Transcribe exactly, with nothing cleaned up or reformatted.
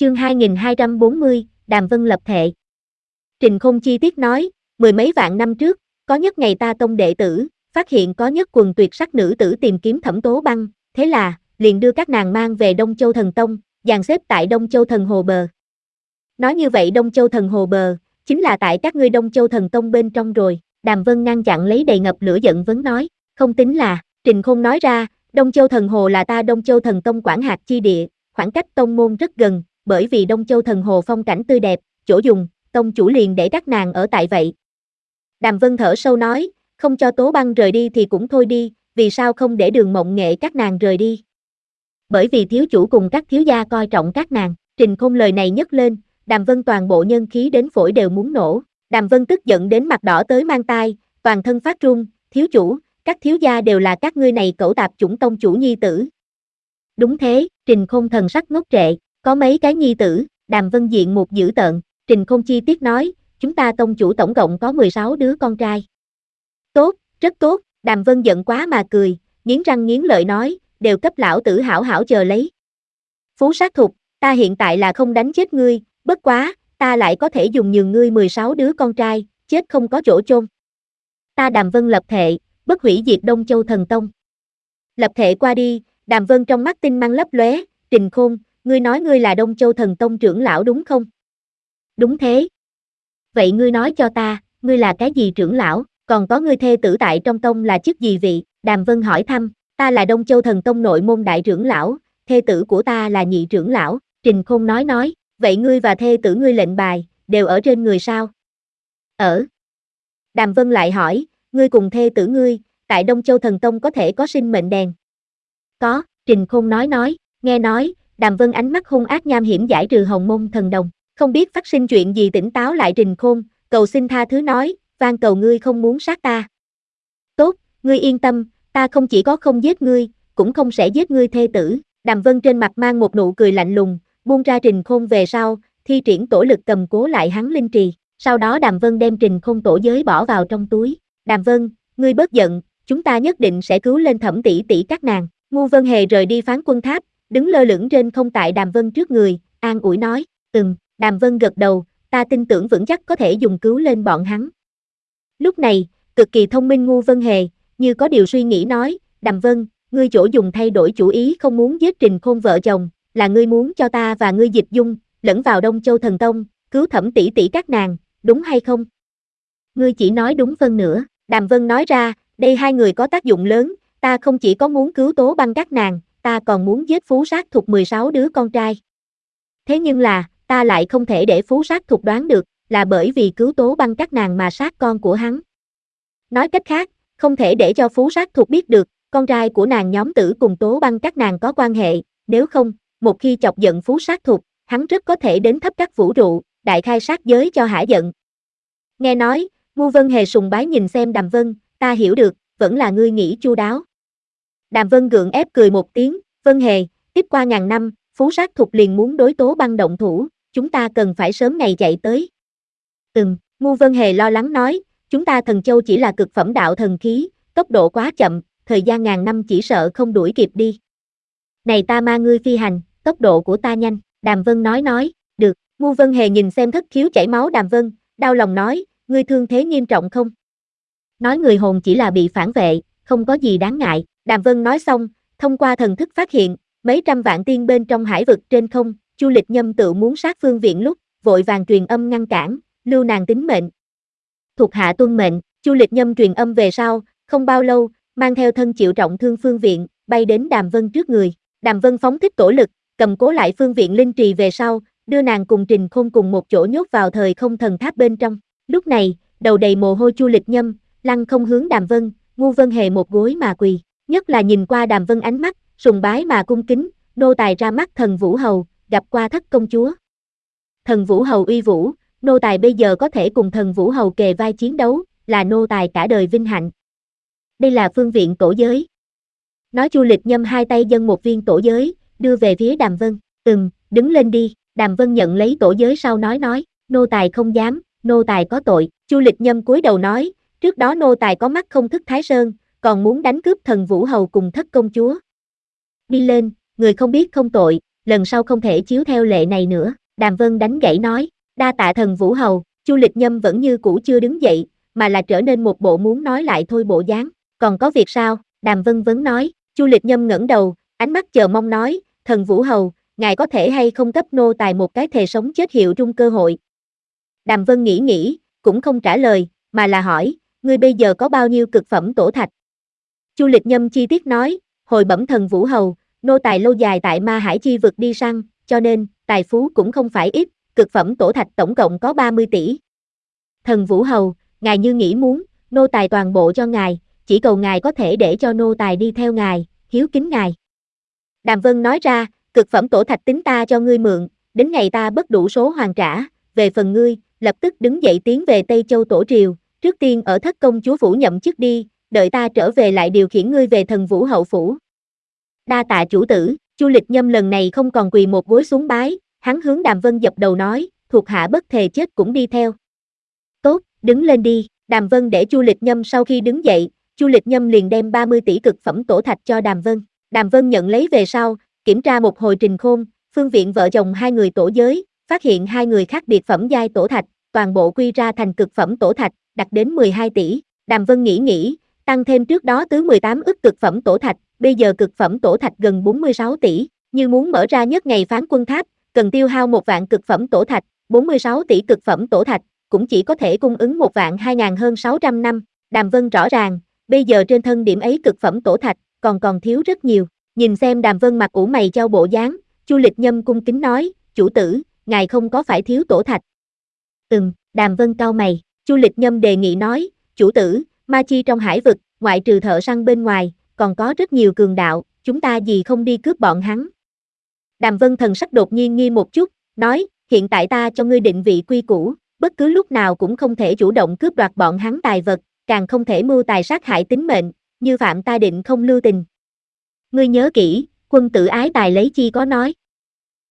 Chương hai nghìn hai trăm bốn mươi, Đàm Vân lập thệ. Trình Khôn chi tiết nói, mười mấy vạn năm trước, có nhất ngày ta tông đệ tử, phát hiện có nhất quần tuyệt sắc nữ tử tìm kiếm Thẩm Tố Băng, thế là, liền đưa các nàng mang về Đông Châu Thần Tông, dàn xếp tại Đông Châu Thần Hồ Bờ. Nói như vậy Đông Châu Thần Hồ Bờ, chính là tại các ngươi Đông Châu Thần Tông bên trong rồi, Đàm Vân ngăn chặn lấy đầy ngập lửa giận vấn nói, không tính là, Trình Khôn nói ra, Đông Châu Thần Hồ là ta Đông Châu Thần Tông quản hạt chi địa, khoảng cách tông môn rất gần, bởi vì Đông Châu Thần Hồ phong cảnh tươi đẹp, chỗ dùng, tông chủ liền để các nàng ở tại vậy. Đàm Vân thở sâu nói, không cho Tố Băng rời đi thì cũng thôi đi, vì sao không để Đường Mộng Nghệ các nàng rời đi? Bởi vì thiếu chủ cùng các thiếu gia coi trọng các nàng, Trình Khôn lời này nhấc lên, Đàm Vân toàn bộ nhân khí đến phổi đều muốn nổ, Đàm Vân tức giận đến mặt đỏ tới mang tai, toàn thân phát run, thiếu chủ, các thiếu gia đều là các ngươi này cẩu tạp chủng tông chủ nhi tử. Đúng thế, Trình Khôn thần sắc ngốc trệ, có mấy cái nhi tử, Đàm Vân diện một dữ tợn, Trình Khôn chi tiết nói, chúng ta tông chủ tổng cộng có mười sáu đứa con trai. Tốt, rất tốt, Đàm Vân giận quá mà cười, nghiến răng nghiến lợi nói, đều cấp lão tử hảo hảo chờ lấy. Phú sát thục, ta hiện tại là không đánh chết ngươi, bất quá, ta lại có thể dùng nhường ngươi mười sáu đứa con trai, chết không có chỗ chôn. Ta Đàm Vân lập thệ, bất hủy diệt Đông Châu Thần Tông. Lập thệ qua đi, Đàm Vân trong mắt tinh mang lấp lóe, Trình Khôn, ngươi nói ngươi là Đông Châu Thần Tông trưởng lão đúng không? Đúng thế. Vậy ngươi nói cho ta, ngươi là cái gì trưởng lão, còn có ngươi thê tử tại trong tông là chức gì vị? Đàm Vân hỏi thăm, ta là Đông Châu Thần Tông nội môn đại trưởng lão, thê tử của ta là nhị trưởng lão, Trình Khôn nói nói, vậy ngươi và thê tử ngươi lệnh bài, đều ở trên người sao? Ở. Đàm Vân lại hỏi, ngươi cùng thê tử ngươi, tại Đông Châu Thần Tông có thể có sinh mệnh đèn? Có, Trình Khôn nói nói, nghe nói, Đàm Vân ánh mắt hung ác nham hiểm giải trừ hồng môn thần đồng, không biết phát sinh chuyện gì tỉnh táo lại Trình Khôn, cầu xin tha thứ nói, van cầu ngươi không muốn sát ta. Tốt, ngươi yên tâm, ta không chỉ có không giết ngươi, cũng không sẽ giết ngươi thê tử, Đàm Vân trên mặt mang một nụ cười lạnh lùng, buông ra Trình Khôn về sau, thi triển tổ lực cầm cố lại hắn linh trì, sau đó Đàm Vân đem Trình Khôn tổ giới bỏ vào trong túi, Đàm Vân, ngươi bớt giận, chúng ta nhất định sẽ cứu lên Thẩm tỷ tỷ các nàng, Ngu Vân Hề rời đi Phán Quân Tháp, đứng lơ lửng trên không tại Đàm Vân trước người, an ủi nói, ừm, Đàm Vân gật đầu, ta tin tưởng vững chắc có thể dùng cứu lên bọn hắn. Lúc này, cực kỳ thông minh Ngu Vân Hề, như có điều suy nghĩ nói, Đàm Vân, ngươi chỗ dùng thay đổi chủ ý không muốn giết Trình Khôn vợ chồng, là ngươi muốn cho ta và ngươi Dịch Dung, lẫn vào Đông Châu Thần Tông, cứu Thẩm tỷ tỷ các nàng, đúng hay không? Ngươi chỉ nói đúng phân nửa, Đàm Vân nói ra, đây hai người có tác dụng lớn, ta không chỉ có muốn cứu Tố Băng các nàng, ta còn muốn giết Phú Sát Thục mười sáu đứa con trai. Thế nhưng là, ta lại không thể để Phú Sát Thục đoán được, là bởi vì cứu Tố Băng các nàng mà sát con của hắn. Nói cách khác, không thể để cho Phú Sát Thục biết được, con trai của nàng nhóm tử cùng Tố Băng các nàng có quan hệ, nếu không, một khi chọc giận Phú Sát Thục, hắn rất có thể đến thấp các vũ rượu, đại khai sát giới cho hả giận. Nghe nói, Ngu Vân Hề sùng bái nhìn xem Đàm Vân, ta hiểu được, vẫn là ngươi nghĩ chu đáo. Đàm Vân gượng ép cười một tiếng, Vân Hề, tiếp qua ngàn năm, Phú Sát Thục liền muốn đối Tố Băng động thủ, chúng ta cần phải sớm ngày chạy tới. Ừm, Ngu Vân Hề lo lắng nói, chúng ta Thần Châu chỉ là cực phẩm đạo thần khí, tốc độ quá chậm, thời gian ngàn năm chỉ sợ không đuổi kịp đi. Này ta ma ngươi phi hành, tốc độ của ta nhanh, Đàm Vân nói nói, được, Ngu Vân Hề nhìn xem thất khiếu chảy máu Đàm Vân, đau lòng nói, ngươi thương thế nghiêm trọng không? Nói người hồn chỉ là bị phản vệ, không có gì đáng ngại, Đàm Vân nói xong, thông qua thần thức phát hiện, mấy trăm vạn tiên bên trong hải vực trên không, Chu Lịch Nhâm tự muốn sát Phương Viện lúc, vội vàng truyền âm ngăn cản, lưu nàng tính mệnh. Thuộc hạ tuân mệnh, Chu Lịch Nhâm truyền âm về sau, không bao lâu, mang theo thân chịu trọng thương Phương Viện, bay đến Đàm Vân trước người, Đàm Vân phóng thích tổ lực, cầm cố lại Phương Viện linh trì về sau, đưa nàng cùng Trình Khôn cùng một chỗ nhốt vào thời không thần tháp bên trong, lúc này, đầu đầy mồ hôi Chu Lịch Nhâm, lăng không hướng Đàm Vân, Ngu Vân Hề một gối mà quỳ, nhất là nhìn qua Đàm Vân ánh mắt, sùng bái mà cung kính, nô tài ra mắt Thần Vũ Hầu, gặp qua thất công chúa. Thần Vũ Hầu uy vũ, nô tài bây giờ có thể cùng Thần Vũ Hầu kề vai chiến đấu, là nô tài cả đời vinh hạnh. Đây là Phương Viện tổ giới. Nói Chu Lịch Nhâm hai tay dâng một viên tổ giới, đưa về phía Đàm Vân, ừm, đứng lên đi, Đàm Vân nhận lấy tổ giới sau nói nói, nô tài không dám, nô tài có tội, Chu Lịch Nhâm cúi đầu nói, trước đó nô tài có mắt không thức Thái Sơn, còn muốn đánh cướp Thần Vũ Hầu cùng thất công chúa. Đi lên, người không biết không tội, lần sau không thể chiếu theo lệ này nữa. Đàm Vân đánh gãy nói, đa tạ thần Vũ Hầu. Chu Lịch Nhâm vẫn như cũ chưa đứng dậy, mà là trở nên một bộ muốn nói lại thôi bộ dáng. Còn có việc sao? Đàm Vân vấn nói. Chu Lịch Nhâm ngẩng đầu, ánh mắt chờ mong nói, thần Vũ Hầu, ngài có thể hay không cấp nô tài một cái thề sống chết hiệu trung cơ hội. Đàm Vân nghĩ nghĩ, cũng không trả lời, mà là hỏi, ngươi bây giờ có bao nhiêu cực phẩm tổ thạch? Chu Lịch Nhâm chi tiết nói, hồi bẩm thần Vũ Hầu, nô tài lâu dài tại Ma Hải chi vực đi săn, cho nên, tài phú cũng không phải ít, cực phẩm tổ thạch tổng cộng có ba mươi tỷ. Thần Vũ Hầu, ngài như nghĩ muốn, nô tài toàn bộ cho ngài, chỉ cầu ngài có thể để cho nô tài đi theo ngài, hiếu kính ngài. Đàm Vân nói ra, cực phẩm tổ thạch tính ta cho ngươi mượn, đến ngày ta bất đủ số hoàn trả, về phần ngươi, lập tức đứng dậy tiến về Tây Châu Tổ Triều, trước tiên ở Thất Công Chúa Phủ nhậm chức đi, đợi ta trở về lại điều khiển ngươi về thần Vũ Hậu Phủ. Đa tạ chủ tử, Chu Lịch Nhâm lần này không còn quỳ một gối xuống bái, hắn hướng Đàm Vân dập đầu nói, thuộc hạ bất thề chết cũng đi theo. Tốt, đứng lên đi, Đàm Vân để Chu Lịch Nhâm sau khi đứng dậy, Chu Lịch Nhâm liền đem ba mươi tỷ cực phẩm tổ thạch cho Đàm Vân. Đàm Vân nhận lấy về sau, kiểm tra một hồi trình khôn, phương viện vợ chồng hai người tổ giới, phát hiện hai người khác biệt phẩm giai tổ thạch, toàn bộ quy ra thành cực phẩm tổ thạch, đạt đến mười hai tỷ. Đàm Vân nghĩ nghĩ, tăng thêm trước đó tứ mười tám ức cực phẩm tổ thạch, bây giờ cực phẩm tổ thạch gần bốn mươi sáu tỷ, như muốn mở ra nhất ngày phán quân tháp, cần tiêu hao một vạn cực phẩm tổ thạch, bốn mươi sáu tỷ cực phẩm tổ thạch, cũng chỉ có thể cung ứng một vạn hai ngàn hơn sáu trăm năm. Đàm Vân rõ ràng, bây giờ trên thân điểm ấy cực phẩm tổ thạch, còn còn thiếu rất nhiều. Nhìn xem Đàm Vân mặt ủ mày chau bộ dáng, Chu Lịch Nhâm cung kính nói, chủ tử, ngài không có phải thiếu tổ thạch. Ừm, Đàm Vân cau mày, Chu Lịch Nhâm đề nghị nói, chủ tử, ma chi trong hải vực, ngoại trừ thợ săn bên ngoài, còn có rất nhiều cường đạo, chúng ta gì không đi cướp bọn hắn. Đàm Vân thần sắc đột nhiên nghi một chút, nói, hiện tại ta cho ngươi định vị quy củ, bất cứ lúc nào cũng không thể chủ động cướp đoạt bọn hắn tài vật, càng không thể mưu tài sát hại tính mệnh, như phạm ta định không lưu tình. Ngươi nhớ kỹ, quân tử ái tài lấy chi có nói.